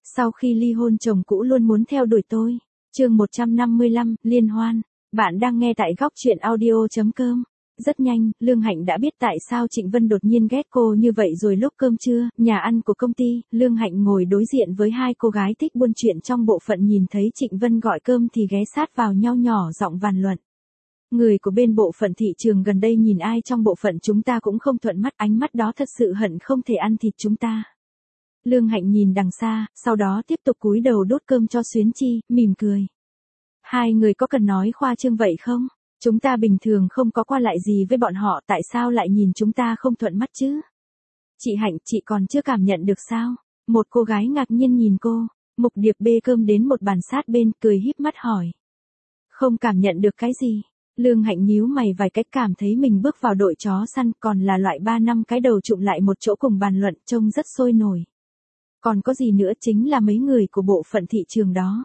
Sau khi ly hôn chồng cũ luôn muốn theo đuổi tôi. Chương 155, liên hoan. Bạn đang nghe tại góc truyện audio.com. Rất nhanh, Lương Hạnh đã biết tại sao Trịnh Vân đột nhiên ghét cô như vậy rồi. Lúc cơm trưa, nhà ăn của công ty, Lương Hạnh ngồi đối diện với hai cô gái thích buôn chuyện trong bộ phận, nhìn thấy Trịnh Vân gọi cơm thì ghé sát vào nhau nhỏ giọng bàn luận. Người của bên bộ phận thị trường gần đây nhìn ai trong bộ phận chúng ta cũng không thuận mắt, ánh mắt đó thật sự hận không thể ăn thịt chúng ta. Lương Hạnh nhìn đằng xa, sau đó tiếp tục cúi đầu đốt cơm cho Xuyến Chi, mỉm cười. Hai người có cần nói khoa trương vậy không? Chúng ta bình thường không có qua lại gì với bọn họ, tại sao lại nhìn chúng ta không thuận mắt chứ? Chị Hạnh, chị còn chưa cảm nhận được sao? Một cô gái ngạc nhiên nhìn cô. Mục Điệp bê cơm đến một bàn sát bên, cười híp mắt hỏi. Không cảm nhận được cái gì? Lương Hạnh nhíu mày vài cách, cảm thấy mình bước vào đội chó săn, còn là loại 3 năm cái đầu trụm lại một chỗ cùng bàn luận, trông rất sôi nổi. Còn có gì nữa, chính là mấy người của bộ phận thị trường đó.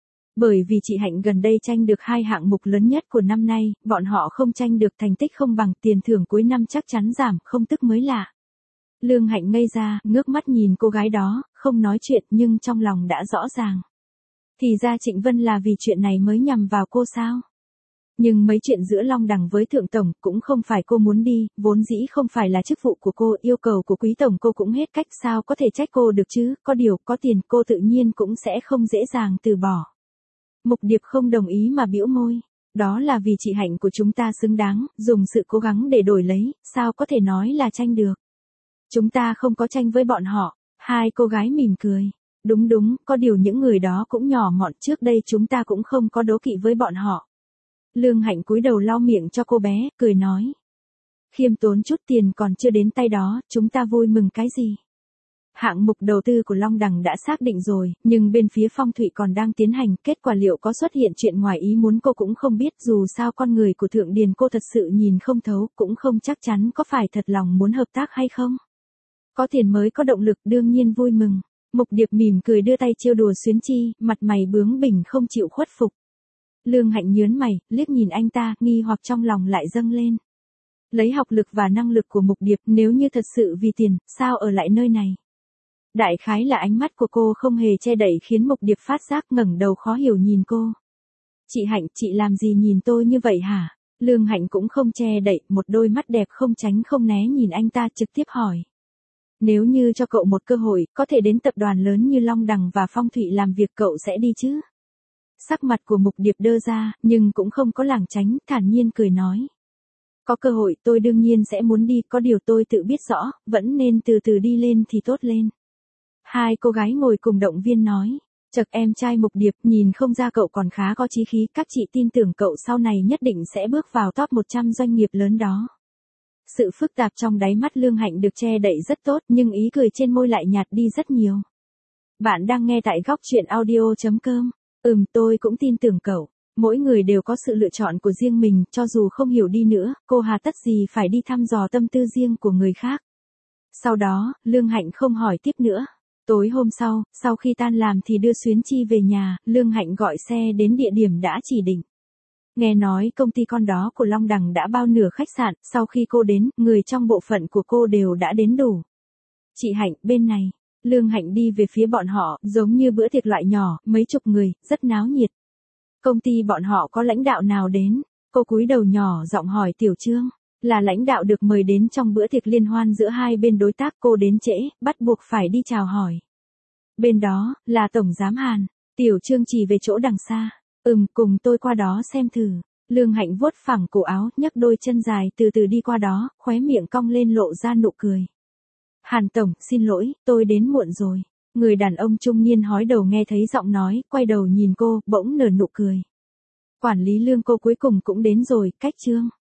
Bởi vì chị Hạnh gần đây tranh được 2 hạng mục lớn nhất của năm nay, bọn họ không tranh được, thành tích không bằng, tiền thưởng cuối năm chắc chắn giảm, không tức mới lạ. Lương Hạnh ngây ra, ngước mắt nhìn cô gái đó, không nói chuyện nhưng trong lòng đã rõ ràng. Thì ra Trịnh Vân là vì chuyện này mới nhằm vào cô sao? Nhưng mấy chuyện giữa Long Đằng với Thượng Tổng cũng không phải cô muốn đi, vốn dĩ không phải là chức vụ của cô, yêu cầu của Quý Tổng cô cũng hết cách, sao có thể trách cô được chứ, có điều, có tiền cô tự nhiên cũng sẽ không dễ dàng từ bỏ. Mục Điệp không đồng ý mà bĩu môi, đó là vì chị Hạnh của chúng ta xứng đáng, dùng sự cố gắng để đổi lấy, sao có thể nói là tranh được. Chúng ta không có tranh với bọn họ, hai cô gái mỉm cười. Đúng, có điều những người đó cũng nhỏ mọn, trước đây chúng ta cũng không có đố kỵ với bọn họ. Lương Hạnh cúi đầu lau miệng cho cô bé, cười nói. Khiêm tốn chút, tiền còn chưa đến tay đó, chúng ta vui mừng cái gì? Hạng mục đầu tư của Long Đằng đã xác định rồi, nhưng bên phía Phong Thụy còn đang tiến hành, kết quả liệu có xuất hiện chuyện ngoài ý muốn cô cũng không biết, dù sao con người của Thượng Điền cô thật sự nhìn không thấu, cũng không chắc chắn có phải thật lòng muốn hợp tác hay không. Có tiền mới có động lực, đương nhiên vui mừng. Mục Điệp mỉm cười đưa tay trêu đùa Xuyến Chi, mặt mày bướng bỉnh không chịu khuất phục. Lương Hạnh nhớn mày, liếc nhìn anh ta, nghi hoặc trong lòng lại dâng lên. Lấy học lực và năng lực của Mục Điệp, nếu như thật sự vì tiền, sao ở lại nơi này? Đại khái là ánh mắt của cô không hề che đậy khiến Mục Điệp phát giác, ngẩng đầu khó hiểu nhìn cô. Chị Hạnh, chị làm gì nhìn tôi như vậy hả? Lương Hạnh cũng không che đậy, một đôi mắt đẹp không tránh không né nhìn anh ta, trực tiếp hỏi. Nếu như cho cậu một cơ hội, có thể đến tập đoàn lớn như Long Đằng và Phong Thụy làm việc, cậu sẽ đi chứ? Sắc mặt của Mục Điệp đơ ra, nhưng cũng không có lảng tránh, thản nhiên cười nói. Có cơ hội tôi đương nhiên sẽ muốn đi, có điều tôi tự biết rõ, vẫn nên từ từ đi lên thì tốt lên. Hai cô gái ngồi cùng động viên nói. Chật, em trai Mục Điệp, nhìn không ra cậu còn khá có chí khí, các chị tin tưởng cậu sau này nhất định sẽ bước vào top 100 doanh nghiệp lớn đó. Sự phức tạp trong đáy mắt Lương Hạnh được che đậy rất tốt, nhưng ý cười trên môi lại nhạt đi rất nhiều. Bạn đang nghe tại góc truyện audio.com. Tôi cũng tin tưởng cậu. Mỗi người đều có sự lựa chọn của riêng mình, cho dù không hiểu đi nữa, cô hà tất gì phải đi thăm dò tâm tư riêng của người khác. Sau đó, Lương Hạnh không hỏi tiếp nữa. Tối hôm sau khi tan làm thì đưa Xuyến Chi về nhà, Lương Hạnh gọi xe đến địa điểm đã chỉ định. Nghe nói công ty con đó của Long Đằng đã bao nửa khách sạn, sau khi cô đến, người trong bộ phận của cô đều đã đến đủ. Chị Hạnh, bên này. Lương Hạnh đi về phía bọn họ, giống như bữa tiệc loại nhỏ, mấy chục người, rất náo nhiệt. Công ty bọn họ có lãnh đạo nào đến? Cô cúi đầu nhỏ giọng hỏi Tiểu Trương. Là lãnh đạo được mời đến trong bữa tiệc liên hoan giữa hai bên đối tác, cô đến trễ, bắt buộc phải đi chào hỏi. Bên đó, là Tổng Giám Hàn. Tiểu Trương chỉ về chỗ đằng xa. Cùng tôi qua đó xem thử. Lương Hạnh vuốt phẳng cổ áo, nhấc đôi chân dài từ từ đi qua đó, khóe miệng cong lên lộ ra nụ cười. Hàn Tổng, xin lỗi, tôi đến muộn rồi. Người đàn ông trung niên hói đầu nghe thấy giọng nói, quay đầu nhìn cô, bỗng nở nụ cười. Quản lý Lương, cô cuối cùng cũng đến rồi, cách Trương.